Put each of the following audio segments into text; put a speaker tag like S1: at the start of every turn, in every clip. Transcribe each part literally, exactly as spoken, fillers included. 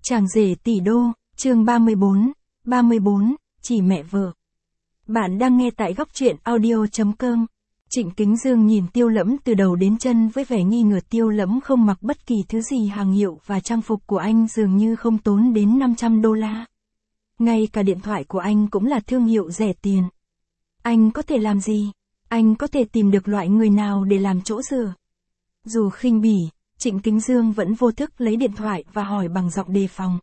S1: Chàng rể tỷ đô, chương ba mươi bốn, ba mươi bốn, chỉ mẹ vợ. Bạn đang nghe tại góc truyện audio.com. Trịnh Kính Dương nhìn Tiêu Lẫm từ đầu đến chân với vẻ nghi ngờ. Tiêu Lẫm không mặc bất kỳ thứ gì hàng hiệu và trang phục của anh dường như không tốn đến năm trăm đô la. Ngay cả điện thoại của anh cũng là thương hiệu rẻ tiền. Anh có thể làm gì? Anh có thể tìm được loại người nào để làm chỗ dựa? Dù khinh bỉ, Trịnh Kính Dương vẫn vô thức lấy điện thoại và hỏi bằng giọng đề phòng.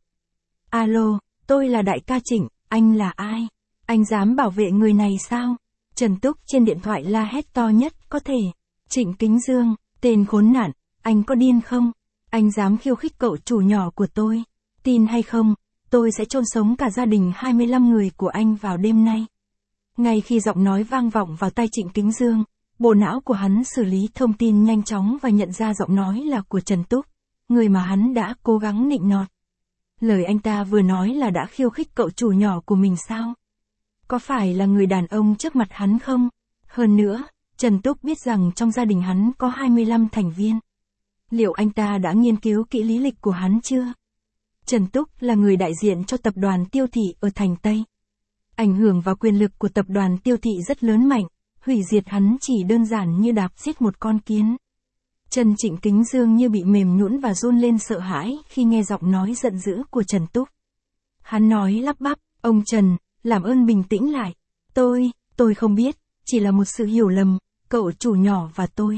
S1: Alo, tôi là đại ca Trịnh, anh là ai? Anh dám bảo vệ người này sao? Trần Túc trên điện thoại la hét to nhất có thể. Trịnh Kính Dương, tên khốn nạn, anh có điên không? Anh dám khiêu khích cậu chủ nhỏ của tôi. Tin hay không, tôi sẽ chôn sống cả gia đình hai mươi lăm người của anh vào đêm nay. Ngay khi giọng nói vang vọng vào tai Trịnh Kính Dương, bộ não của hắn xử lý thông tin nhanh chóng và nhận ra giọng nói là của Trần Túc, người mà hắn đã cố gắng nịnh nọt. Lời anh ta vừa nói là đã khiêu khích cậu chủ nhỏ của mình sao? Có phải là người đàn ông trước mặt hắn không? Hơn nữa, Trần Túc biết rằng trong gia đình hắn có hai mươi lăm thành viên. Liệu anh ta đã nghiên cứu kỹ lý lịch của hắn chưa? Trần Túc là người đại diện cho tập đoàn Tiêu Thị ở thành Tây. Ảnh hưởng và quyền lực của tập đoàn Tiêu Thị rất lớn mạnh, hủy diệt hắn chỉ đơn giản như đạp giết một con kiến. Chân Trịnh Kính Dương như bị mềm nhũn và run lên sợ hãi khi nghe giọng nói giận dữ của Trần Túc. Hắn nói lắp bắp, ông Trần, làm ơn bình tĩnh lại. Tôi, tôi không biết, chỉ là một sự hiểu lầm, cậu chủ nhỏ và tôi.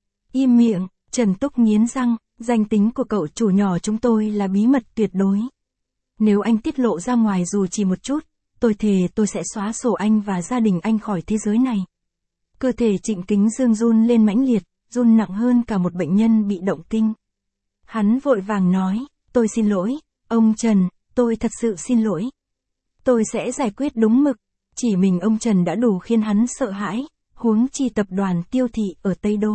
S1: Im miệng, Trần Túc nghiến răng, danh tính của cậu chủ nhỏ chúng tôi là bí mật tuyệt đối. Nếu anh tiết lộ ra ngoài dù chỉ một chút, tôi thề tôi sẽ xóa sổ anh và gia đình anh khỏi thế giới này. Cơ thể Trịnh Kính Dương run lên mãnh liệt, run nặng hơn cả một bệnh nhân bị động kinh. Hắn vội vàng nói, tôi xin lỗi, ông Trần, tôi thật sự xin lỗi. Tôi sẽ giải quyết đúng mực, chỉ mình ông Trần đã đủ khiến hắn sợ hãi, huống chi tập đoàn Tiêu Thị ở Tây Đô.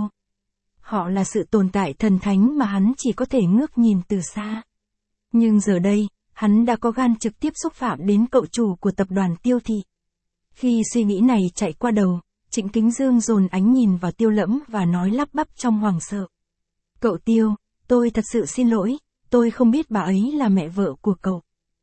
S1: Họ là sự tồn tại thần thánh mà hắn chỉ có thể ngước nhìn từ xa. Nhưng giờ đây, hắn đã có gan trực tiếp xúc phạm đến cậu chủ của tập đoàn Tiêu Thị. Khi suy nghĩ này chạy qua đầu, Trịnh Kính Dương dồn ánh nhìn vào Tiêu Lẫm và nói lắp bắp trong hoảng sợ. Cậu Tiêu, tôi thật sự xin lỗi, tôi không biết bà ấy là mẹ vợ của cậu.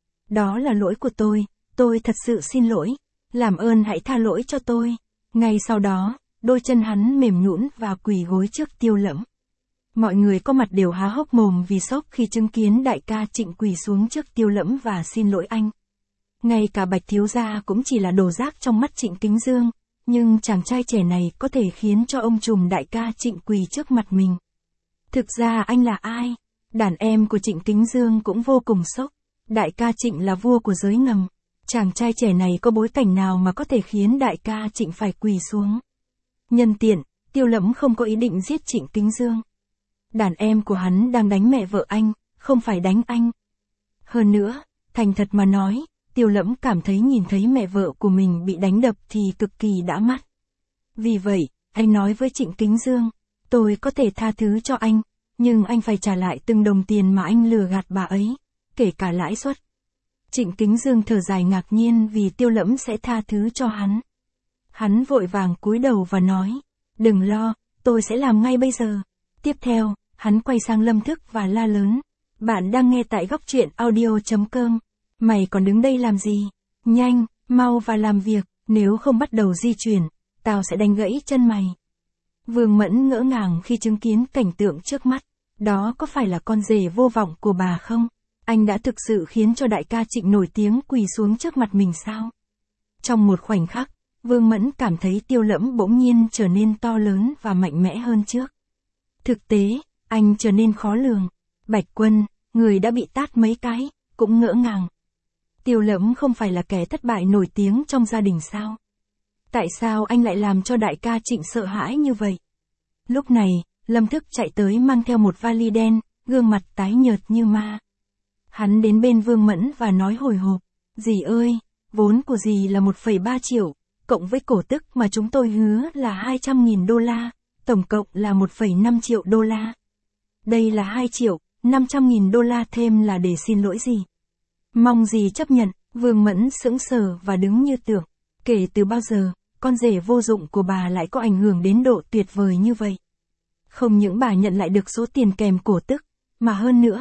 S1: Đó là lỗi của tôi, tôi thật sự xin lỗi, làm ơn hãy tha lỗi cho tôi. Ngay sau đó, đôi chân hắn mềm nhũn và quỳ gối trước Tiêu Lẫm. Mọi người có mặt đều há hốc mồm vì sốc khi chứng kiến đại ca Trịnh quỳ xuống trước Tiêu Lẫm và xin lỗi anh. Ngay cả Bạch thiếu gia cũng chỉ là đồ rác trong mắt Trịnh Kính Dương. Nhưng chàng trai trẻ này có thể khiến cho ông trùm đại ca Trịnh quỳ trước mặt mình. Thực ra anh là ai? Đàn em của Trịnh Kính Dương cũng vô cùng sốc. Đại ca Trịnh là vua của giới ngầm. Chàng trai trẻ này có bối cảnh nào mà có thể khiến đại ca Trịnh phải quỳ xuống? Nhân tiện, Tiêu Lẫm không có ý định giết Trịnh Kính Dương. Đàn em của hắn đang đánh mẹ vợ anh, không phải đánh anh. Hơn nữa, thành thật mà nói, Tiêu Lẫm cảm thấy nhìn thấy mẹ vợ của mình bị đánh đập thì cực kỳ đã mắt. Vì vậy, anh nói với Trịnh Kính Dương, tôi có thể tha thứ cho anh, nhưng anh phải trả lại từng đồng tiền mà anh lừa gạt bà ấy, kể cả lãi suất. Trịnh Kính Dương thở dài ngạc nhiên vì Tiêu Lẫm sẽ tha thứ cho hắn. Hắn vội vàng cúi đầu và nói, đừng lo, tôi sẽ làm ngay bây giờ. Tiếp theo, hắn quay sang Lâm Thức và la lớn, bạn đang nghe tại góc truyện audio.com. Mày còn đứng đây làm gì? Nhanh, mau và làm việc, nếu không bắt đầu di chuyển, tao sẽ đánh gãy chân mày. Vương Mẫn ngỡ ngàng khi chứng kiến cảnh tượng trước mắt. Đó có phải là con rể vô vọng của bà không? Anh đã thực sự khiến cho đại ca Trịnh nổi tiếng quỳ xuống trước mặt mình sao? Trong một khoảnh khắc, Vương Mẫn cảm thấy Tiêu Lẫm bỗng nhiên trở nên to lớn và mạnh mẽ hơn trước. Thực tế, anh trở nên khó lường. Bạch Quân, người đã bị tát mấy cái, cũng ngỡ ngàng. Tiêu Lẫm không phải là kẻ thất bại nổi tiếng trong gia đình sao? Tại sao anh lại làm cho đại ca Trịnh sợ hãi như vậy? Lúc này, Lâm Thức chạy tới mang theo một vali đen, gương mặt tái nhợt như ma. Hắn đến bên Vương Mẫn và nói hồi hộp, dì ơi, vốn của dì là một phẩy ba triệu, cộng với cổ tức mà chúng tôi hứa là hai trăm nghìn đô la, tổng cộng là một phẩy năm triệu đô la. Đây là hai triệu, năm trăm nghìn đô la thêm là để xin lỗi dì. Mong dì chấp nhận. Vương Mẫn sững sờ và đứng như tượng. Kể từ bao giờ, con rể vô dụng của bà lại có ảnh hưởng đến độ tuyệt vời như vậy? Không những bà nhận lại được số tiền kèm cổ tức, mà hơn nữa,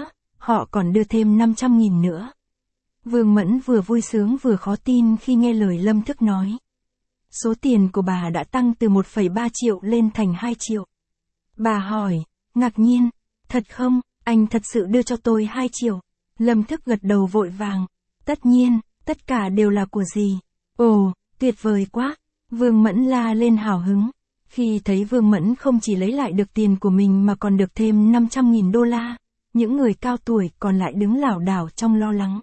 S1: họ còn đưa thêm năm trăm nghìn nữa. Vương Mẫn vừa vui sướng vừa khó tin khi nghe lời Lâm Thức nói. Số tiền của bà đã tăng từ một phẩy ba triệu lên thành hai triệu. Bà hỏi, ngạc nhiên, thật không, anh thật sự đưa cho tôi hai triệu. Lâm Thức gật đầu vội vàng. Tất nhiên, tất cả đều là của dì. Ồ, tuyệt vời quá. Vương Mẫn la lên hào hứng. Khi thấy Vương Mẫn không chỉ lấy lại được tiền của mình mà còn được thêm năm trăm nghìn đô la, những người cao tuổi còn lại đứng lảo đảo trong lo lắng.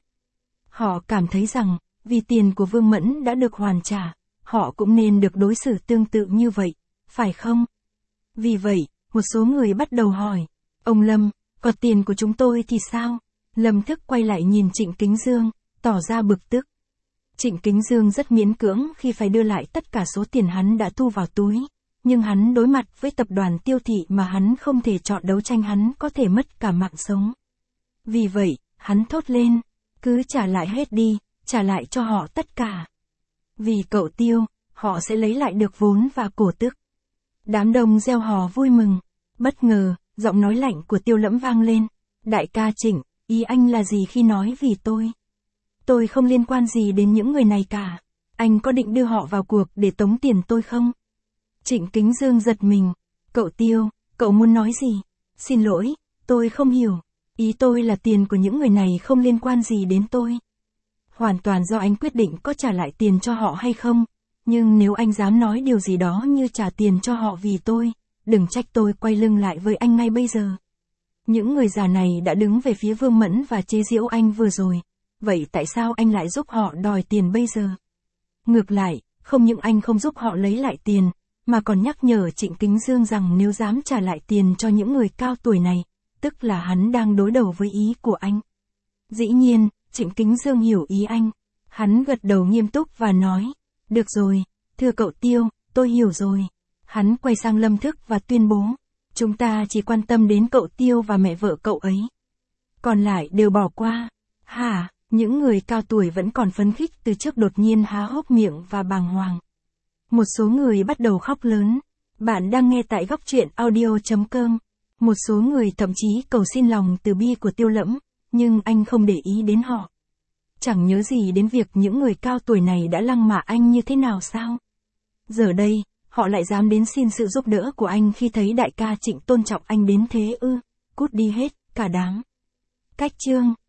S1: Họ cảm thấy rằng, vì tiền của Vương Mẫn đã được hoàn trả, họ cũng nên được đối xử tương tự như vậy, phải không? Vì vậy, một số người bắt đầu hỏi, ông Lâm, còn tiền của chúng tôi thì sao? Lâm Thức quay lại nhìn Trịnh Kính Dương, tỏ ra bực tức. Trịnh Kính Dương rất miễn cưỡng khi phải đưa lại tất cả số tiền hắn đã thu vào túi, nhưng hắn đối mặt với tập đoàn Tiêu Thị mà hắn không thể chọn đấu tranh, hắn có thể mất cả mạng sống. Vì vậy, hắn thốt lên, cứ trả lại hết đi, trả lại cho họ tất cả. Vì cậu Tiêu, họ sẽ lấy lại được vốn và cổ tức. Đám đông reo hò vui mừng. Bất ngờ, giọng nói lạnh của Tiêu Lẫm vang lên. Đại ca Trịnh, ý anh là gì khi nói vì tôi? Tôi không liên quan gì đến những người này cả. Anh có định đưa họ vào cuộc để tống tiền tôi không? Trịnh Kính Dương giật mình. Cậu Tiêu, cậu muốn nói gì? Xin lỗi, tôi không hiểu. Ý tôi là tiền của những người này không liên quan gì đến tôi. Hoàn toàn do anh quyết định có trả lại tiền cho họ hay không. Nhưng nếu anh dám nói điều gì đó như trả tiền cho họ vì tôi, đừng trách tôi quay lưng lại với anh ngay bây giờ. Những người già này đã đứng về phía Vương Mẫn và chế giễu anh vừa rồi. Vậy tại sao anh lại giúp họ đòi tiền bây giờ? Ngược lại, không những anh không giúp họ lấy lại tiền, mà còn nhắc nhở Trịnh Kính Dương rằng nếu dám trả lại tiền cho những người cao tuổi này, tức là hắn đang đối đầu với ý của anh. Dĩ nhiên, Trịnh Kính Dương hiểu ý anh. Hắn gật đầu nghiêm túc và nói, được rồi, thưa cậu Tiêu, tôi hiểu rồi. Hắn quay sang Lâm Thức và tuyên bố, chúng ta chỉ quan tâm đến cậu Tiêu và mẹ vợ cậu ấy. Còn lại đều bỏ qua. Hả, những người cao tuổi vẫn còn phấn khích từ trước đột nhiên há hốc miệng và bàng hoàng. Một số người bắt đầu khóc lớn. Bạn đang nghe tại góc truyện audio chấm com. Một số người thậm chí cầu xin lòng từ bi của Tiêu Lẫm, nhưng anh không để ý đến họ. Chẳng nhớ gì đến việc những người cao tuổi này đã lăng mạ anh như thế nào sao? Giờ đây, họ lại dám đến xin sự giúp đỡ của anh khi thấy đại ca Trịnh tôn trọng anh đến thế ư? Cút đi hết, cả đám. Cách chương